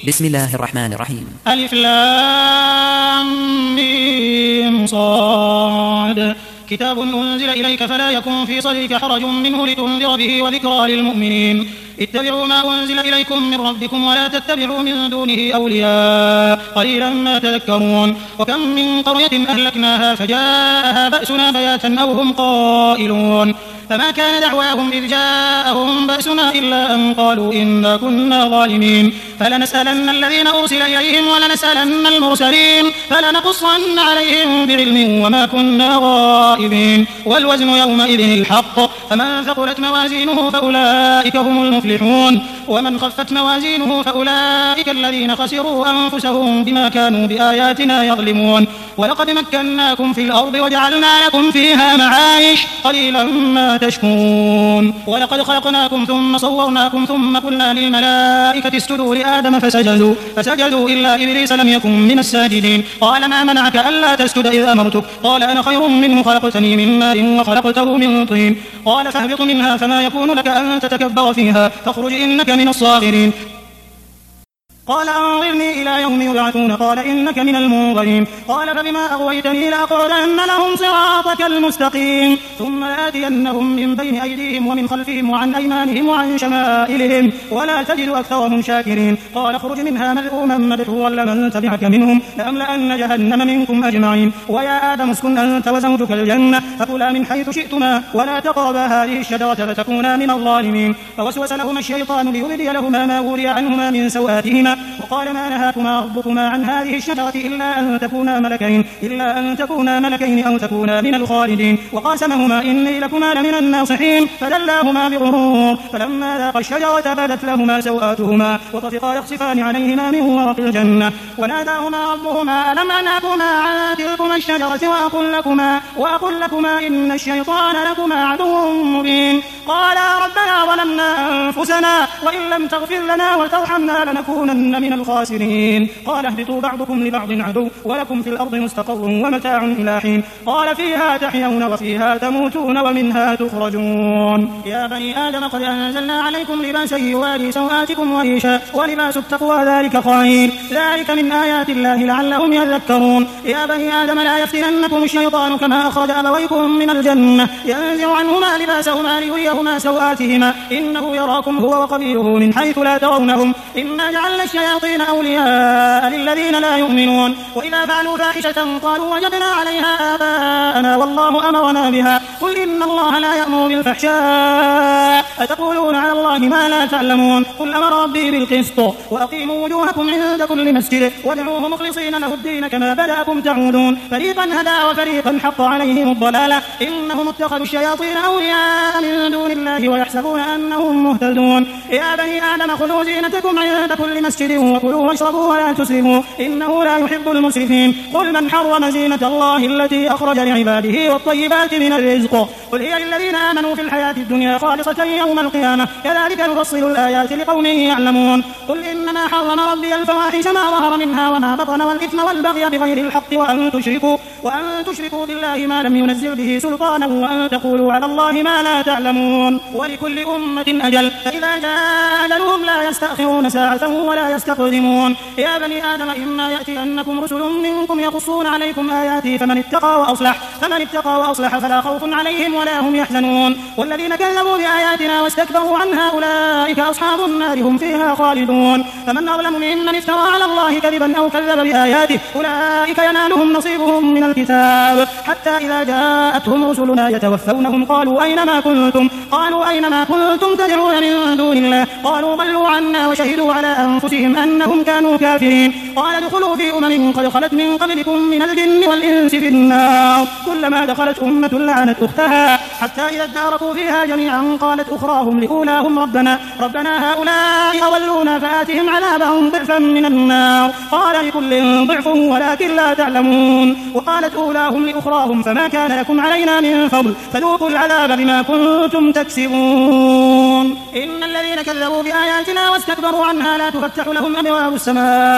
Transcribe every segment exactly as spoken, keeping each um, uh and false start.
بسم الله الرحمن الرحيم. ألف لام ميم صاد كتاب أنزل إليك فلا يكن في صدرك حرج منه لتنذر به وذكرى للمؤمنين. اتبعوا ما أنزل إليكم من ربكم ولا تتبعوا من دونه أولياء قليلا ما تذكرون. وكم من قرية أهلكناها فجاءها بأسنا بياتا أو هم قائلون فما كان دعواهم إذ جاءهم بأسنا إلا أن قالوا إنا كنا ظالمين. فلنسألن الذين أرسل إليهم ولنسألن المرسلين فلنقصن عليهم بعلم وما كنا غائبين. والوزن يومئذ الحق فمن ثقلت موازينه فأولئك هم المفلحون ومن خفت موازينه فأولئك الذين خسروا أنفسهم بما كانوا بآياتنا يظلمون. ولقد مكناكم في الأرض وجعلنا لكم فيها معايش قليلا ما تشكرون. ولقد خلقناكم ثم صورناكم ثم قلنا للملائكة اسجدوا لآدم فسجدوا فسجدوا إلا إبليس لم يكن من الساجدين. قال ما منعك ألا تسجد إذ أمرتك؟ قال أنا خير منه خلقتني من نار وخلقته من طين. قال فاهبط منها فما يكون لك أن تتكبر فيها فاخرج إنك من الصاغرين. قال أنظرني إلى يوم يبعثون قال إنك من المنظرين. قال فبما أغويتني لأقعدن لهم صراطك المستقيم ثم لآتينهم من بين أيديهم ومن خلفهم وعن أيمانهم وعن شمائلهم ولا تجد أكثرهم شاكرين. قال اخرج منها مذءوما مدحورا لمن تبعك منهم لأملأن جهنم منكم أجمعين. ويا آدم اسكن أنت وزوجك الجنة فكلا من حيث شئتما ولا تقربا هذه الشجرة فتكونا من الظالمين. فوسوس لهما الشيطان ليبدي لهما ما وري عنهما من سوآتهما وقال ما نهاكما ربكما عن هذه الشجرة إلا أن تكونا ملكين إلا أن تكونا ملكين أو تكونا من الخالدين. وقاسمهما إني لكما لمن الناصحين فدلاهما بغرور فلما ذاقا الشجرة بدت لهما سوآتهما وطفقا يخصفان عليهما من ورق الجنة. وناداهما ربهما ألم أنهكما عن تلكما الشجرة وأقل لكما وأقل لكما إن الشيطان لكما عدو مبين. قالا ربنا ظلمنا أنفسنا وإن لم تغفر لنا وترحمنا لنكونن من الخاسرين. قال اهبطوا بعضكم لبعض عدو ولكم في الأرض مستقر ومتاع إلى حين. قال فيها تحيون وفيها تموتون ومنها تخرجون. يا بني آدم قد أنزلنا عليكم لباسا يواري سوآتكم وريشا ولباس التقوى ذلك خير ذلك من آيات الله لعلهم يذكرون. يا بني آدم لا يفتننكم الشيطان كما أخرج أبويكم من الجنة ينزع عنهما لباسهما ليريهما سوآتهما إنه يراكم هو وقبيله من حيث لا ترونهم إنا جعلنا الشياطين أولياء للذين لا يؤمنون. وإذا فعلوا فاحشة قالوا وجدنا عليها آباءنا والله أمرنا بها قل إن الله لا يأمر بالفحشاء أتقولون على الله ما لا تعلمون. قل أمر ربي بالقسط وأقيموا وجوهكم عند كل مسجد وادعوه مخلصين له الدين كما بدأكم تعودون. فريقا هدى وفريقا حق عليهم الضلالة إنهم اتخذوا الشياطين أولياء من دون الله ويحسبون أنهم مهتدون. يا بني آدم خذوا زينتكم عند كل مسجد وكلوا واشربوا ولا تسرفوا إنه لا يحب المسرفين. قل من حرم زينة الله التي أخرج لعباده والطيبات من الرزق قل هي للذين آمنوا في الحياة الدنيا خالصة يوم القيامة كذلك نفصل الآيات لقوم يعلمون. قل إنما حرم ربي الفواحش ما ظهر منها وما بطن والإثم والبغي بغير الحق وأن تشركوا وأن تشركوا بالله ما لم ينزل به سلطانا وأن تقولوا على الله ما لا تعلمون. ولكل أمة أجل فإذا جاء أجلهم لا يستأخرون ساعة ولا يستقدمون. يا بني آدم إما يأتينكم رسل منكم يقصون عليكم آياتي فمن اتقى وأصلح فمن اتقى وأصلح فلا خوف عليهم ولا هم يحزنون. والذين كذبوا بآياتنا واستكبروا عنها أولئك أصحاب النار هم فيها خالدون. فمن أظلم ممن افترى على الله كذبا أو كذب بآياته أولئك ينالهم نصيبهم من الكتاب حتى إذا جاءتهم رسلنا يتوفونهم قالوا أينما كنتم قالوا أينما كنتم تدعون من دون الله قالوا ضلوا عنا وشهدوا على أنفسهم أنهم كانوا كافرين. قال ادخلوا في أمم قد خلت من قبلكم من الجن والإنس في النار كلما دخلت أمة لعنت أختها حتى إذا اداركوا فيها جميعا قالت أخراهم لأولاهم ربنا ربنا هؤلاء أضلونا فآتهم عذابهم ضعفا من النار قال لكل ضعف ولكن لا تعلمون. وقالت أولاهم لأخراهم فما كان لكم علينا من فضل فذوقوا العذاب بما كنتم تكسبون. إن الذين كذبوا بآياتنا واستكبروا عنها لا تفتح لهم أبواب السماء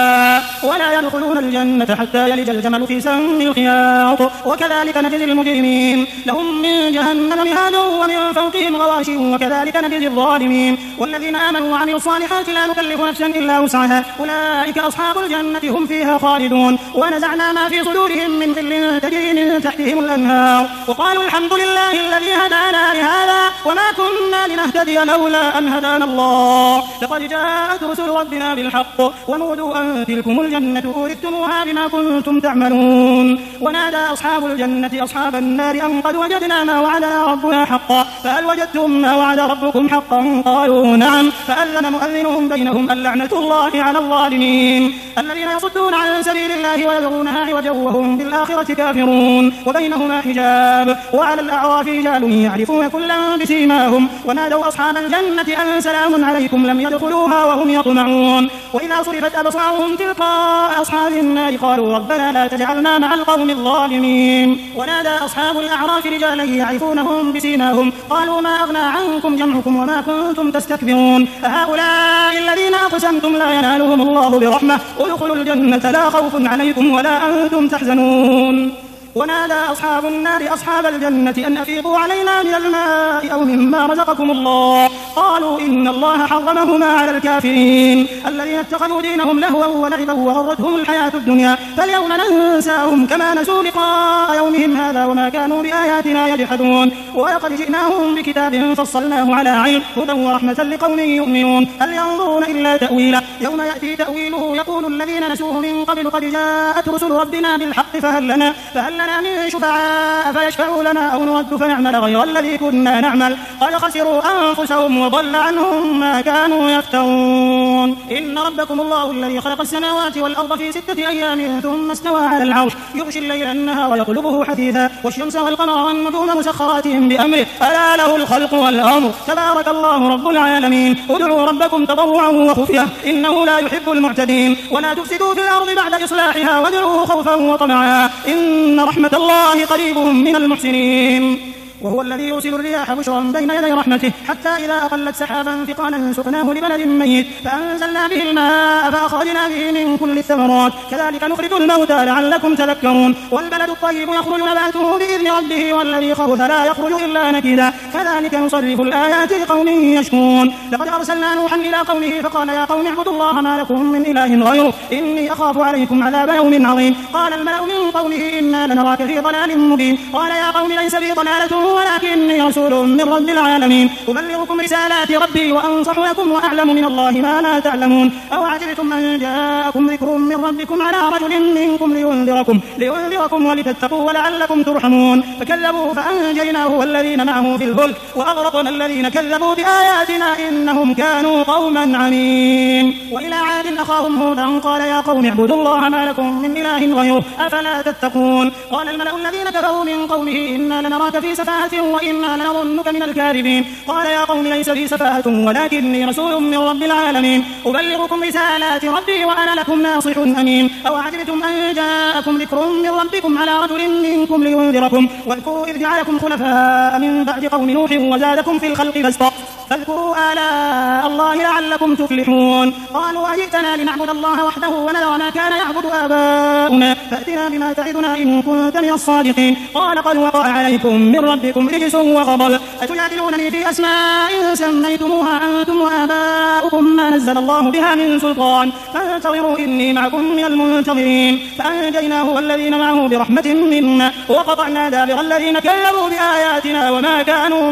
ولا يدخلون الجنة حتى يلج الجمل في سم الخياط وكذلك نجزي المجرمين لهم من جهنم مهاد ومن فوقهم غواش وكذلك نجزي الظالمين والذين آمنوا وعملوا الصالحات لا نكلف نفسا إلا وسعها أولئك أصحاب الجنة هم فيها خالدون ونزعنا ما في صدورهم من غل تجري من تحتهم الأنهار وقالوا الحمد لله الذي هدانا لهذا وما كنا لنهتدي لولا أن هدانا الله لقد جاءت رسل ربنا بالحق ونودوا أن تلكم الجنة أورثتموها بما كنتم تعملون ونادى أصحاب الجنة أصحاب النار أن قد وجدنا ما وعدنا ربنا حقا فهل وجدتم ما وعد ربكم حقا قالوا نعم فأذن مؤذن بينهم اللعنة الله على الظالمين الذين يصدون عن سبيل الله ويبغونها عوجا وهم بالآخرة كافرون وبينهما حجاب وعلى الأعراف رجال يعرفون كلا بسيماهم ونادوا أصحاب الجنة أن سلام عليكم لم يدخلوها وهم يطمعون وإذا صرفت أبصارهم تلقاء أصحاب النار قالوا ربنا لا تجعلنا مع القوم الظالمين ونادى أصحاب الأعراف رجالا يعرفونهم بسيماهم قالوا ما أغنى عنكم جمعكم وما كنتم تستكبرون أهؤلاء الذين أقسمتم لا ينالهم الله برحمة ادخلوا الجنة لا خوف عليكم ولا أنتم تحزنون ونادى أصحاب النار أصحاب الجنة أن أفيضوا علينا من الماء أو مما رزقكم الله قالوا إن الله حرمهما على الكافرين الذين اتخذوا دينهم لهوا ولعبا وغرتهم الحياة الدنيا فاليوم ننساهم كما نسوا لقاء يومهم هذا وما كانوا بآياتنا يجحدون ولقد جئناهم بكتاب فصلناه على علم هدى ورحمة لقوم يؤمنون هل ينظرون إلا تأويله يوم يأتي تأويله يقول الذين نسوه من قبل قد جاءت رسل ربنا بالحق فهل لنا فهل لنا من شفعاء فيشفعوا لنا أو نرد فنعمل غير الذي كنا نعمل قد خسروا أنفسهم وضل عنهم ما كانوا يفترون إن ربكم الله الذي خلق السماوات والأرض في ستة أيام ثم استوى على العرش يغشي الليل النهار يطلبه حثيثا والشمس والقمر والنجوم مسخرات بأمره ألا له الخلق والأمر تبارك الله رب العالمين ادعوا ربكم تضرعا وخفية إنه لا يحب المعتدين ولا تفسدوا في الأرض بعد إصلاحها وادعوه خوفا وطمعا إن رحمة الله قريب من المحسنين وهو الذي يرسل الرياح بشرا بين يدي رحمته حتى إذا أقلت سحابا ثقالا سقناه لبلد ميت فأنزلنا به الماء فأخرجنا به من كل الثمرات كذلك نخرج الموتى لعلكم تذكرون والبلد الطيب يخرج نباته بإذن ربه والذي خبث لا يخرج إلا نكدا كذلك نصرف الآيات لقوم يشكرون لقد أرسلنا نوحا إلى قومه فقال يا قوم اعبدوا الله ما لكم من إله غيره إني أخاف عليكم عذاب يوم عظيم قال الملأ من قومه إنا لنراك في ضلال مبين قال يا قوم ليس بي ضلالة ولكني رسول من رب العالمين أبلغكم رسالات ربي وأنصح لكم وأعلم من الله ما لا تعلمون أو عجبتم أن جاءكم ذكر من ربكم على رجل منكم لينذركم, لينذركم ولتتقوا ولعلكم ترحمون فكذبوه فأنجيناه والذين معه في الفلك وأغرقنا الذين كذبوا بآياتنا إنهم كانوا قوما عمين وإلى عاد أخاهم هودا قال يا قوم اعبدوا الله ما لكم من إله غيره أفلا تتقون قال الملأ الذين كفروا من قومه إنا لنراك في سفاهة وإنا لنظنك من الكاذبين قال يا قوم ليس بي سفاهة ولكني رسول من رب العالمين أبلغكم رسالات ربي وأنا لكم ناصح أمين أو عجبتم أن جاءكم ذكر من ربكم على رجل منكم لينذركم واذكروا إذ جعلكم خلفاء من بعد قوم نوح وزادكم في الخلق بسطا فاذكروا آلاء الله لعلكم تفلحون قالوا أجئتنا لنعبد الله وحده ونذر ما كان يعبد آباؤنا فأتنا بما تعدنا إن كنت من الصادقين قال قد وقع عليكم من ربكم رجس وغضب أتجادلونني في أسماء سميتموها أنتم وآباؤكم ما نزل الله بها من سلطان فانتظروا إني معكم من المنتظرين فأنجيناه والذين معه برحمة منا وقطعنا دابر الذين كذبوا بآياتنا وما كانوا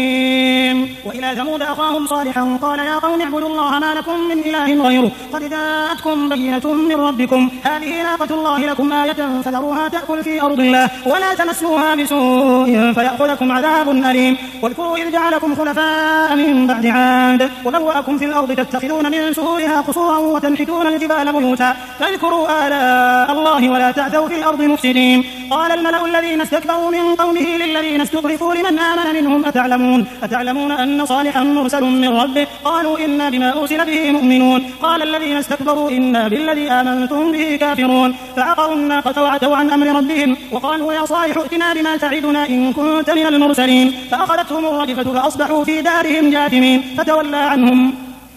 مؤمنين وإلى ثمود أخاهم صالحا قال يا قوم اعبدوا الله ما لكم من إله غيره قد جاءتكم بينة من ربكم هذه ناقة الله لكم آية فذروها تأكل في أرض الله ولا تمسوها بسوء فيأخذكم عذاب أليم واذكروا إذ جعلكم خلفاء من بعد عاد وبوأكم في الأرض تتخذون من سهولها قصورا وتنحتون الجبال بيوتا فاذكروا آلاء الله ولا تعثوا في الأرض مفسدين قال الملأ الذين استكبروا من قومه للذين استضعفوا لمن آمن منهم أتعلمون أتعلمون أن صالحا مرسل من ربه قالوا إنا بما أرسل به مؤمنون قال الذين استكبروا إنا بالذي آمنتم به كافرون فعقروا الناقة وعتوا عن أمر ربهم وقالوا يا صالح ائتنا بما تعدنا إن كنت من المرسلين فأخذتهم الرجفة فأصبحوا في دارهم جاثمين فتولى عنهم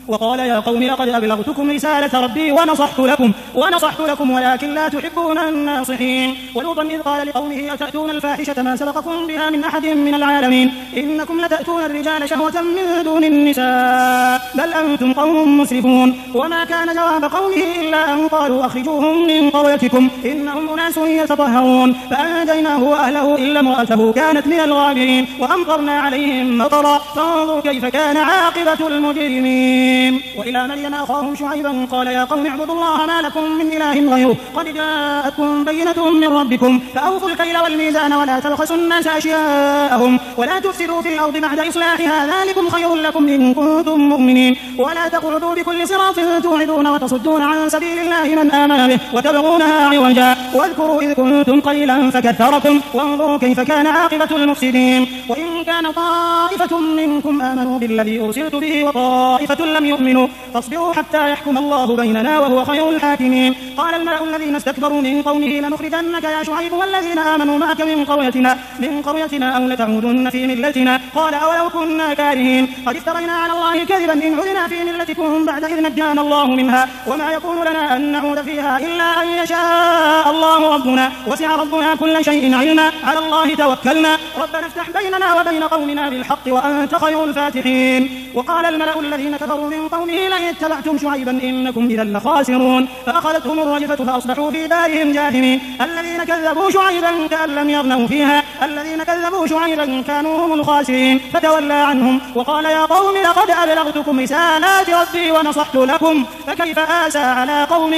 وقال يا قوم لقد أبلغتكم رسالة ربي ونصحت لكم ونصحت لكم ولكن لا تحبون الناصحين. ولوطا إذ قال لقومه أتأتون الفاحشة ما سبقكم بها من أحد من العالمين إنكم لتأتون الرجال شهوة من دون النساء بل أنتم قوم مسرفون. وما كان جواب قومه إلا أن قالوا أخرجوهم من قريتكم إنهم أناس يتطهرون فأنجيناه وأهله إلا امرأته كانت من الغابرين وأمطرنا عليهم مطرا فانظر كيف كان عاقبة المجرمين. وإلى مدين أخاهم شعيبا قال يا قوم اعبدوا الله ما لكم من إله غيره قد جاءتكم بينة من ربكم فأوفوا الكيل والميزان ولا تبخسوا الناس أشياءهم ولا تفسدوا في الأرض بعد إصلاحها ذلكم خير لكم إن كنتم مؤمنين ولا تقعدوا بكل صراط توعدون وتصدون عن سبيل الله من آمن به وتبغونها عوجا واذكروا إذ كنتم قليلا فكثركم وانظروا كيف كان عاقبة المفسدين. وإن كان طائفة منكم آمنوا بالذي أرسلت به وطائفة لم يؤمنوا فاصبروا حتى يحكم الله بيننا وهو خير الحاكمين. قال الملأ الذين استكبروا من قومه لنخرجنك يا شعيب والذين آمنوا معك من قريتنا من قريتنا أو لتعودن في ملتنا قال أولو كنا كارهين قد افترينا على الله كذبا إن عدنا في ملتكم بعد إذ نجانا الله منها وما يكون لنا أن نعود فيها إلا أن يشاء الله ربنا وسع ربنا كل شيء علما على الله توكلنا ربنا افتح بيننا وبين قومنا بالحق وأنت خير الفاتحين. وقال الملأ الذين كفروا من قومه لئن اتبعتم شعيبا إنكم إذا لخاسرون فأخذتهم الرجفة فأصبحوا في دارهم جاثمين. الذين كذبوا شعيبا كأن لم يغنوا فيها الذين كذبوا شعيبا كانوا هم الخاسرين فتولى عنهم وقال يا قوم لقد أبلغتكم رسالات ربي ونصحت لكم فكيف آسى على قوم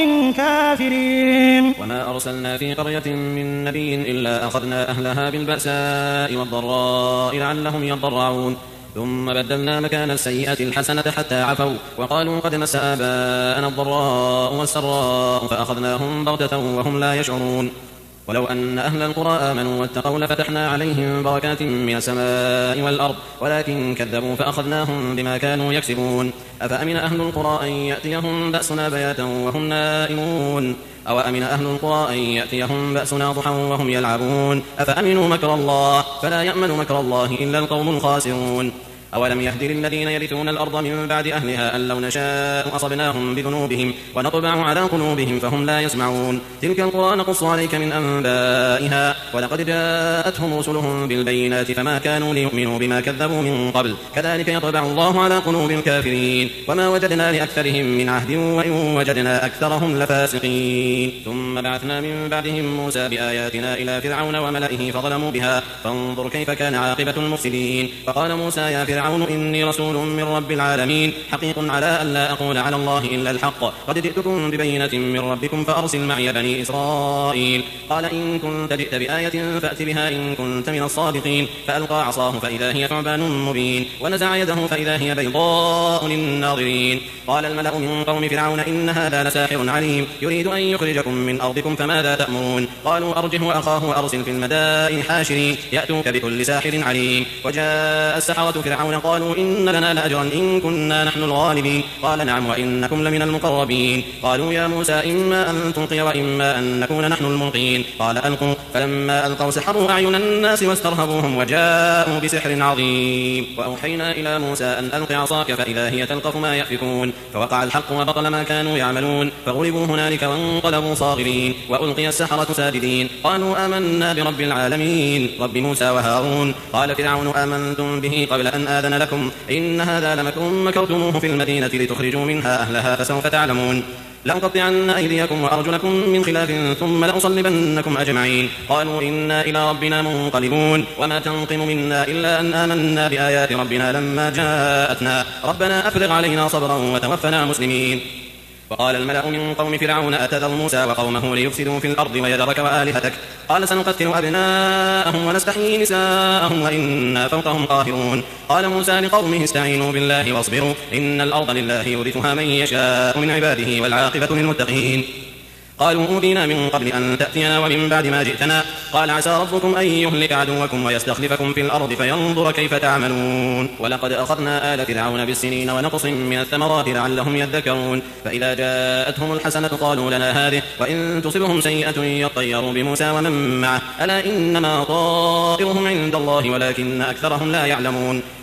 كافرين. وما أرسلنا في قرية من نبي إلا أخذنا أهلها بالبأساء والضراء لعلهم يضرعون ثم بدلنا مكان السيئة الحسنة حتى عفوا وقالوا قد مس آباءنا الضراء والسراء فأخذناهم بغتة وهم لا يشعرون. ولو أن أهل القرى آمنوا واتقوا لفتحنا عليهم بركات من السماء والأرض ولكن كذبوا فأخذناهم بما كانوا يكسبون. أفأمن أهل القرى أن يأتيهم بأسنا بياتا وهم نائمون أو أمن أهل القرى أن يأتيهم بأسنا ضحى وهم يلعبون أفأمنوا مكر الله فلا يأمن مكر الله إلا القوم الخاسرون. أولم يهد للذين يرثون الأرض من بعد أهلها أن لو نشاء أصبناهم بذنوبهم ونطبع على قلوبهم فهم لا يسمعون. تلك القرى نقص عليك من أنبائها ولقد جاءتهم رسلهم بالبينات فما كانوا ليؤمنوا بما كذبوا من قبل كذلك يطبع الله على قلوب الكافرين وما وجدنا لأكثرهم من عهد وإن وجدنا أكثرهم لفاسقين. ثم بعثنا من بعدهم موسى بآياتنا إلى فرعون وملئه فظلموا بها فانظر كيف كان عاقبة المفسدين. فقال موسى يا فرعون إني رسول من رب العالمين حقيق على أن لا أقول على الله إلا الحق قد جئتكم ببينة من ربكم فأرسل معي بني إسرائيل. قال إن كنت جئت بآية فأت بها إن كنت من الصادقين. فألقى عصاه فإذا هي ثعبان مبين ونزع يده فإذا هي بيضاء للناظرين. قال الملأ من قوم فرعون إن هذا لساحر عليم يريد أن يخرجكم من أرضكم فماذا تأمرون. قالوا أرجه وأخاه وأرسل في المدائن حاشرين يأتوك بكل ساحر عليم. وجاء السحرة فرعون قالوا إن لنا لأجرا إن كنا نحن الغالبين. قال نعم وإنكم لمن المقربين. قالوا يا موسى إما أن تلقي وإما أن نكون نحن الملقين. قال ألقوا فلما ألقوا سحروا أعين الناس واسترهبوهم وجاءوا بسحر عظيم. وأوحينا إلى موسى أن ألق عصاك فإذا هي تلقف ما يأفكون فوقع الحق وبطل ما كانوا يعملون فغلبوا هنالك وانقلبوا صاغرين وألقي السحرة ساجدين قالوا آمنا برب العالمين رب موسى وهارون. قال فرعون آمنتم به قبل أن آذن لكم إن هذا لمكر مكرتموه في المدينة لتخرجوا منها أهلها فسوف تعلمون. لأقطعن أيديكم وأرجلكم من خلاف ثم لأصلبنكم أجمعين. قالوا إنا إلى ربنا منقلبون وما تنقم منا إلا أن آمنا بآيات ربنا لما جاءتنا ربنا أفرغ علينا صبرا وتوفنا مسلمين. وقال الملأ من قوم فرعون أتذر موسى وقومه ليفسدوا في الأرض ويذرك وآلهتك قال سنقتل أبناءهم ونستحيي نساءهم وإنا فوقهم قاهرون. قال موسى لقومه استعينوا بالله واصبروا إن الأرض لله يورثها من يشاء من عباده والعاقبة للمتقين. قالوا أوذينا من قبل أن تأتينا ومن بعد ما جئتنا قال عسى ربكم أن يهلك عدوكم ويستخلفكم في الأرض فينظر كيف تعملون. ولقد أخذنا آل فرعون بالسنين ونقص من الثمرات لعلهم يذكرون. فإذا جاءتهم الحسنة قالوا لنا هذه وإن تصبهم سيئة يطيروا بموسى ومن معه ألا إنما طائرهم عند الله ولكن أكثرهم لا يعلمون.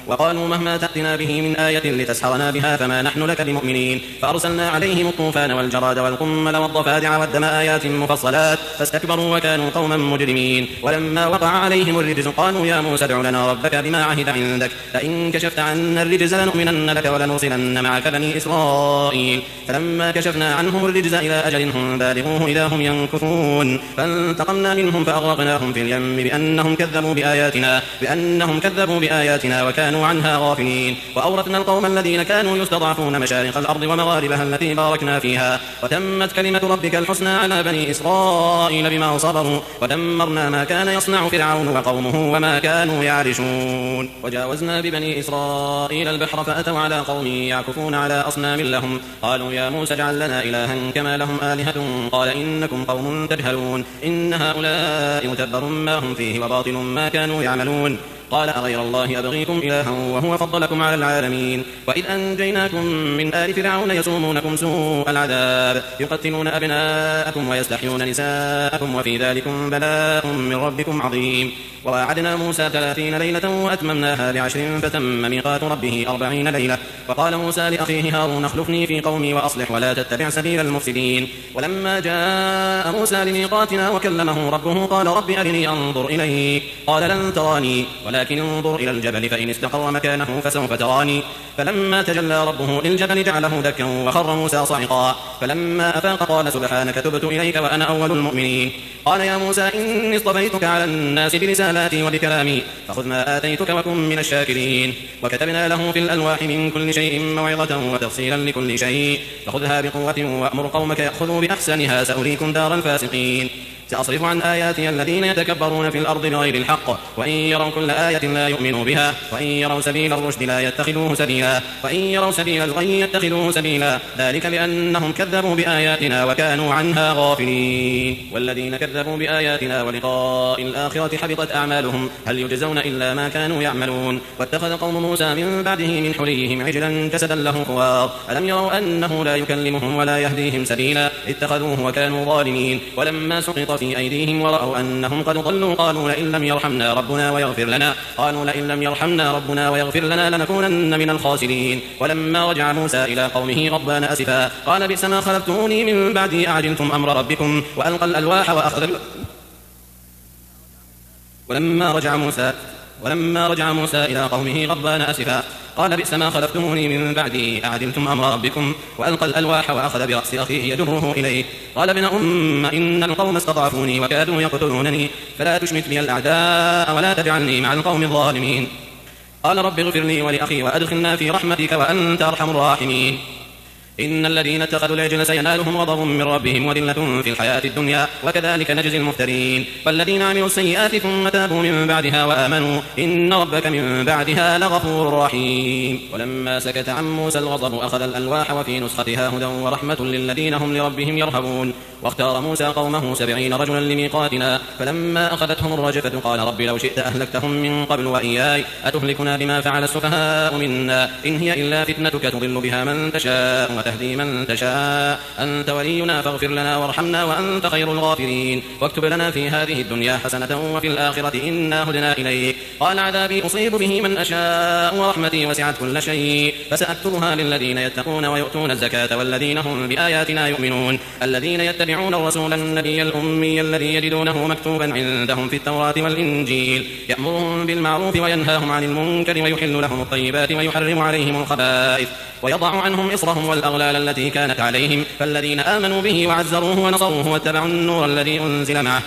وقالوا مهما تأتنا به من آية لتسحرنا بها فما نحن لك بمؤمنين فأرسلنا عليهم الطوفان والجراد والقمل والضفادع والدم آيات مفصلات فاستكبروا وكانوا قوما مجرمين ولما وقع عليهم الرجز قالوا يا موسى ادع لنا ربك بما عهد عندك لئن كشفت عنا الرجز لنؤمنن لك ولنرسلن معك بني إسرائيل فلما كشفنا عنهم الرجز إلى أجل هم بالغوه إذا هم ينكثون فانتقمنا منهم فأغرقناهم في اليم بأنهم كذبوا بآياتنا بأنهم كذبوا بآياتنا وكانوا عنها غافلين وأورثنا القوم الذين كانوا يستضعفون مشارق الأرض ومغاربها التي باركنا فيها وتمت كلمة ربك الحسنى على بني إسرائيل بما صبروا ودمرنا ما كان يصنع فرعون وقومه وما كانوا يعرشون وجاوزنا ببني إسرائيل البحر فأتوا على قوم يعكفون على أصنام لهم قالوا يا موسى اجعل لنا إلها كما لهم آلهة قال إنكم قوم تجهلون إن هؤلاء متبر ما هم فيه وباطل ما كانوا يعملون قال أغير الله أبغيكم إلها وهو فضلكم على العالمين وإذ أنجيناكم من آل فرعون يسومونكم سوء العذاب يقتلون أبناءكم ويستحيون نساءكم وفي ذلكم بلاء من ربكم عظيم وواعدنا موسى ثلاثين ليلة وأتممناها بعشر فتم ميقات ربه أربعين ليلة وقال موسى لأخيه هارون اخلفني في قومي وأصلح ولا تتبع سبيل المفسدين ولما جاء موسى لميقاتنا وكلمه ربه قال رب أرني أنظر إليك قال لن تراني ولكن انظر إلى الجبل فإن استقر مكانه فسوف تراني فلما تجلى ربه للجبل جعله دكا وخر موسى صعقا فلما أفاق قال سبحانك تبت إليك وأنا أول المؤمنين قال يا موسى إني اصطفيتك على الناس برسالاتي وبكلامي فخذ ما آتيتك وكن من الشاكرين وكتبنا له في الألواح من كل شيء موعظة وتفصيلا لكل شيء فخذها بقوة وأمر قومك يأخذوا بأحسنها سأريكم دار الفاسقين سأصرف عن آياتي الذين يتكبرون في الأرض بغير الحق وإن يروا كل آية لا يؤمنوا بها وإن يروا سبيل الرشد لا يتخذوه سبيلا وإن يروا سبيل الغي يتخذوه سبيلا ذلك بأنهم كذبوا بآياتنا وكانوا عنها غافلين والذين كذبوا بآياتنا ولقاء الآخرة حبطت أعمالهم هل يجزون إلا ما كانوا يعملون واتخذ قوم موسى من بعده من حليهم عجلا جسدا له خوار ألم يروا أنه لا يكلمهم ولا يهديهم سبيلا اتخذوه وكانوا ظالمين ولما سقط في أيديهم ورأوا أنهم قد ضلوا قالوا لئن لم يرحمنا ربنا ويغفر لنا قالوا لئن لم يرحمنا ربنا ويغفر لنا لنكونن من الخاسرين ولما رجع موسى إلى قومه غضبان أسفا قال بئس ما خلفتموني من بعدي أعجلتم أمر ربكم وألقى الألواح وأخذ ولما رجع موسى ولما رجع موسى إلى قومه غضبان أسفا قال بئس ما خلفتموني من بعدي أعجلتم أمر ربكم وألقى الألواح وأخذ برأس أخيه يجره إليه قال ابن أم إن القوم استضعفوني وكادوا يقتلونني فلا تشمت بي الأعداء ولا تجعلني مع القوم الظالمين قال رب اغفر لي ولأخي وأدخلنا في رحمتك وأنت أرحم الراحمين إن الذين اتخذوا العجل سينالهم غضب من ربهم وذلة في الحياة الدنيا وكذلك نجزي المفترين والذين عملوا السيئات ثم تابوا من بعدها وآمنوا إن ربك من بعدها لغفور رحيم ولما سكت عن موسى الغضب أخذ الألواح وفي نسختها هدى ورحمة للذين هم لربهم يرهبون واختار موسى قومه سبعين رجلا لميقاتنا فلما أخذتهم الرجفة قال رب لو شئت أهلكتهم من قبل وإياي أتهلكنا بما فعل السفهاء منا إن هي إلا فتنتك تضل بها من تشاء وتهدي من تشاء أنت ولينا فاغفر لنا وارحمنا وأنت خير الغافرين واكتب لنا في هذه الدنيا حسنة وفي الآخرة إنا هدنا إليك قال عذابي أصيب به من أشاء ورحمتي وسعت كل شيء فسأكتبها للذين يتقون ويؤتون الزكاة والذين هم بآياتنا يؤمنون الذين يتبعون الرسول النبي الأمي الذي يجدونه مكتوبا عندهم في التوراة والإنجيل يأمرهم بالمعروف وينهاهم عن المنكر ويحل لهم الطيبات ويحرم عليهم الخبائث ويضع عنهم إصرهم والأغلال التي كانت عليهم فالذين آمنوا به وعزروه ونصروه واتبعوا النور الذي أنزل معه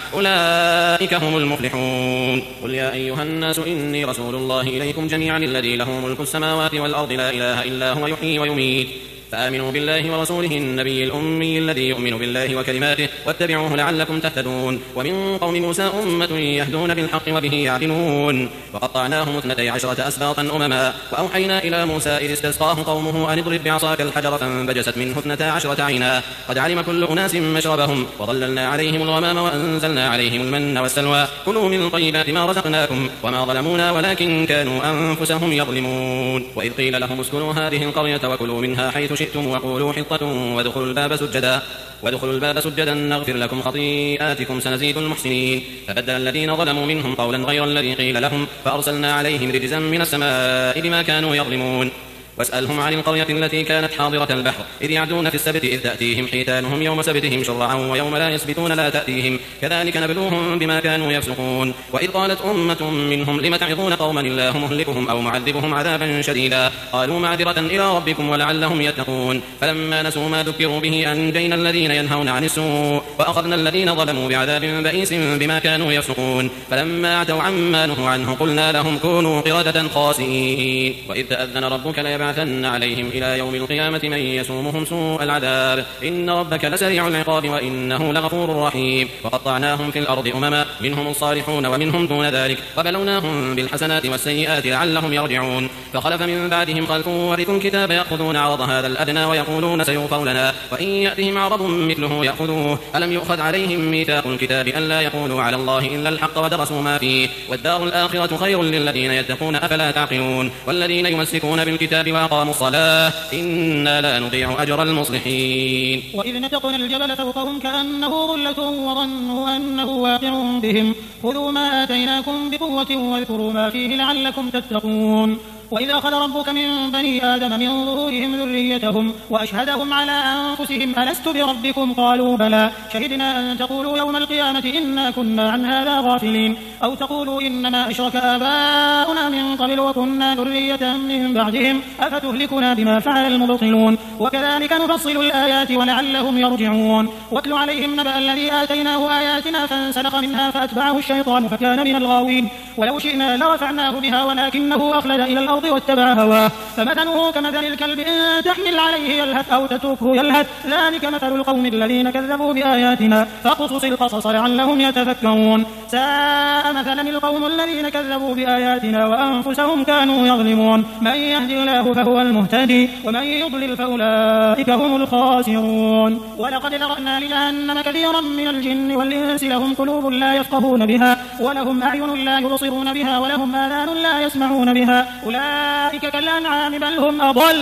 أولئك هم المفلحون قل يا أيها الناس إني رسول الله إليكم جميعا الذي له ملك السماوات والأرض لا إله إلا هو يحيي ويميت فآمنوا بالله ورسوله النبي الأمي الذي يؤمن بالله وكلماته واتبعوه لعلكم تهتدون ومن قوم موسى أمة يهدون بالحق وبه يعدلون وقطعناهم اثنتي عشرة أسباطا أمما وأوحينا إلى موسى إذ استسقاه قومه أن اضرب بعصاك الحجر فانبجست منه اثنتا عشرة عينا قد علم كل أناس مشربهم وظللنا عليهم الغمام وأنزلنا عليهم المن والسلوى كلوا من طيبات ما رزقناكم وما ظلمونا ولكن كانوا أنفسهم يظلمون وإذ قيل لهم اسكنوا هذه القرية وكلوا منها حيث شئتم وقولوا حطة وادخلوا الباب سجدا وادخلوا الباب سجدا نغفر لكم خطيئاتكم سنزيد المحسنين. فبدل الذين ظلموا منهم قولا غير الذي قيل لهم فأرسلنا عليهم رجزا من السماء بما كانوا يظلمون. واسألهم عن القرية التي كانت حاضرة البحر إذ يعدون في السبت إذ تأتيهم حيتانهم يوم سبتهم شرعا ويوم لا يسبتون لا تأتيهم كذلك نبلوهم بما كانوا يفسقون. وإذ قالت أمة منهم لم تعظون قوما الله مهلكهم أو معذبهم عذابا شديدا قالوا معذرة إلى ربكم ولعلهم يتقون. فلما نسوا ما ذكروا به أنجينا الذين ينهون عن السوء وأخذنا الذين ظلموا بعذاب بئيس بما كانوا يفسقون. فلما عتوا عما نهوا عنه قلنا لهم كونوا قردة خاسئين. وإذ تأذن ربك ليبعثن عليهم إلى يوم القيامة من يسومهم سوء العذاب إن ربك لسريع العقاب وإنه لغفور رحيم. وقطعناهم في الأرض أمما منهم الصالحون ومنهم دون ذلك وبلوناهم بالحسنات والسيئات لعلهم يرجعون. فخلف من بعدهم خلف ورثوا الكتاب يأخذون عرض هذا الأدنى ويقولون سيغفر لنا وإن يأتهم عرض مثله يأخذوه ألم يؤخذ عليهم ميثاق الكتاب ألا يقولوا على الله إلا الحق ودرسوا ما فيه والدار الآخرة خير للذين يتقون أفلا تعقلون. والذين يمسكون بالكتاب وأقاموا الصلاة إنا لا نضيع أجر المصلحين. وإذ نتقنا الجبل فوقهم كأنه ظلة وظنوا أنه واقع بهم خذوا ما آتيناكم بقوة واذكروا ما فيه لعلكم تتقون. وإذا أخذ ربك من بني آدم من ظهورهم ذريتهم وأشهدهم على أنفسهم ألست بربكم قالوا بلى شهدنا أن تقولوا يوم القيامة إنا كنا عن هذا غافلين أو تقولوا إنما أشرك آباؤنا من قبل وكنا ذرية من بعدهم أفتهلكنا بما فعل المبطلون وكذلك نفصل الآيات ولعلهم يرجعون. واتل عليهم نبأ الذي آتيناه آياتنا فانسلخ منها فأتبعه الشيطان فكان من الغاوين ولو شئنا لرفعناه بها ولكنه أخلد إلى الأرض واتبع هواه فمثله كمثل الكلب إن تحمل عليه يلهث أو تتركه يلهث ذلك مثل القوم الذين كذبوا بآياتنا فاقصص القصص لعلهم يتفكرون. ساء مثلا القوم الذين كذبوا بآياتنا وأنفسهم كانوا يظلمون. من يهدي الله فهو المهتدي ومن يضلل فأولئك هم الخاسرون. ولقد ذرأنا لجهنم كثيرا من الجن والإنس لهم قلوب لا يفقهون بها ولهم أعين لا يبصرون بها ولهم آذان لا يسمعون بها أولئك كالأنعام بل هم أضل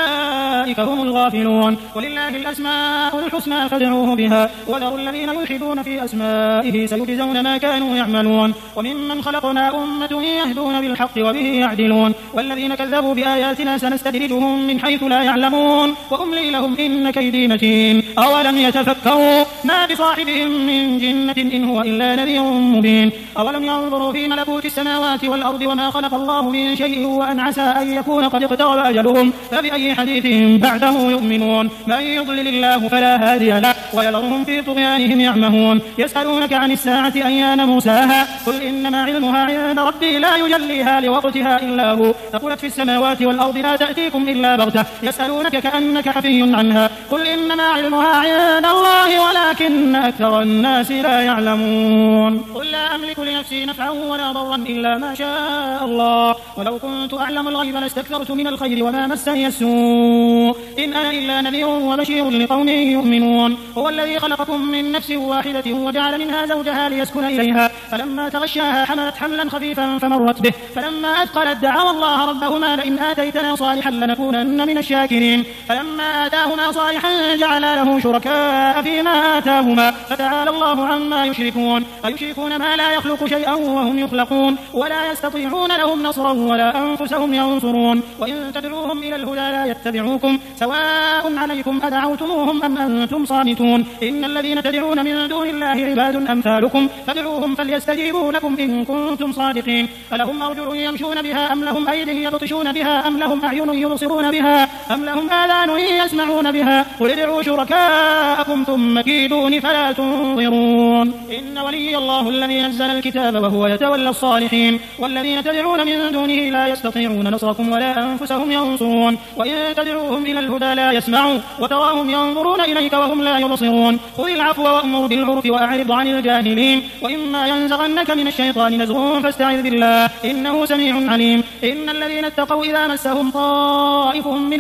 أولئك هم الغافلون. ولله الأسماء الحسنى فادعوه بها وذروا الذين يلحدون في أسمائه سيجزون ما كانوا يعملون. وممن خلقنا أمة يهدون بالحق وبه يعدلون والذين كذبوا بآياتنا سنستدرجهم من حيث لا يعلمون وأملي لهم إن كيدي متين. أولم يتفكروا ما بصاحبهم من جنة إن هو إلا نذير مبين. أولم ينظروا في ملكوت السماوات والأرض وما خلق الله من شيء وأن عسى أن يكون قد اقترب أجلهم فبأي حديث بعده يؤمنون. من يضلل الله فلا هادي له ويذرهم في طغيانهم يعمهون. يسألونك عن الساعة أيان مرساها قل إنما علمها عند ربي لا يجليها لوقتها إلا هو ثقلت في السماوات والأرض لا تأتيكم إلا بغتة يسألونك كأنك حفي عنها قل إنما علمها عند الله ولكن أكثر الناس لا يعلمون. قل لا أملك لنفسي نفعا ولا ضرا إلا ما شاء الله ولو كنت أعلم الغيب لاستكثرت من الخير وما مسني السوء إن أنا إلا نذير وبشير لقوم يؤمنون. هو الذي خلقكم من نفس واحدة وجعل منها زوجها ليسكن إليها فلما تغشاها حملت حملا خفيفا فمرت به فلما أثقلت دعوا الله ربهما لئن آتيتنا صالحا لنكونن من الشاكرين فلما آتاهما صالحا جعل له شركاء فيما آتاهما فتعالى الله عما يشركون. أيشركون ما لا يخلق شيئا وهم يخلقون ولا يستطيعون لهم نصرا ولا أنفسهم ينصرون. وإن تدعوهم إلى الهدى لا يتبعوكم سواء عليكم أدعوتموهم أم أنتم صامتون. إن الذين تدعون من دون الله عباد أمثالكم فادعوهم فليستجيبوا لكم إن كنتم صادقين. ألهم أرجل يمشون بها أم لهم أيد يبطشون بها أم لهم أعين يبصرون بها أم لهم آذان يسمعون بها قل ادعوا شركاءكم ثم كيدون فلا تنظرون. إن ولي الله الذي نزل الكتاب وهو يتولى الصالحين والذين تدعون من دونه لا يستطيعون نصركم ولا أنفسهم ينصرون. وإن تدعوهم إلى الهدى لا يسمعوا وتراهم ينظرون إليك وهم لا يبصرون. خذ العفو وأمر بالعرف وأعرض عن الجاهلين وإما ينزغنك من الشيطان نزغ فاستعذ بالله إنه سميع عليم. إن الذين اتقوا إذا مسهم طائف من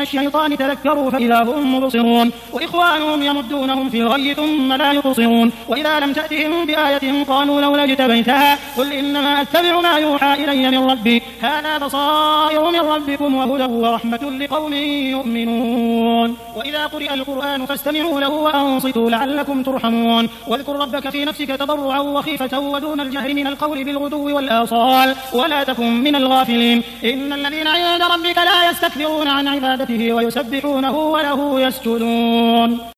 الشيطان تذكروا فإذا هم مبصرون وإخوانهم يمدونهم في الغي ثم لا يقصرون وإذا لم تأتهم بآية قالوا لولا اجتبيتها قل إنما أتبع ما يوحى إلي من ربي هذا بصائر من ربكم وهدى ورحمة لقوم يؤمنون وإذا قرئ القرآن فاستمعوا له وأنصتوا لعلكم ترحمون واذكر ربك في نفسك تضرعا وخيفة ودون الجهر من القول بالغدو والآصال ولا تكن من الغافلين إن الذين عند ربك لا يستكبرون عن عبادته ويسبحونه وله يسجدون.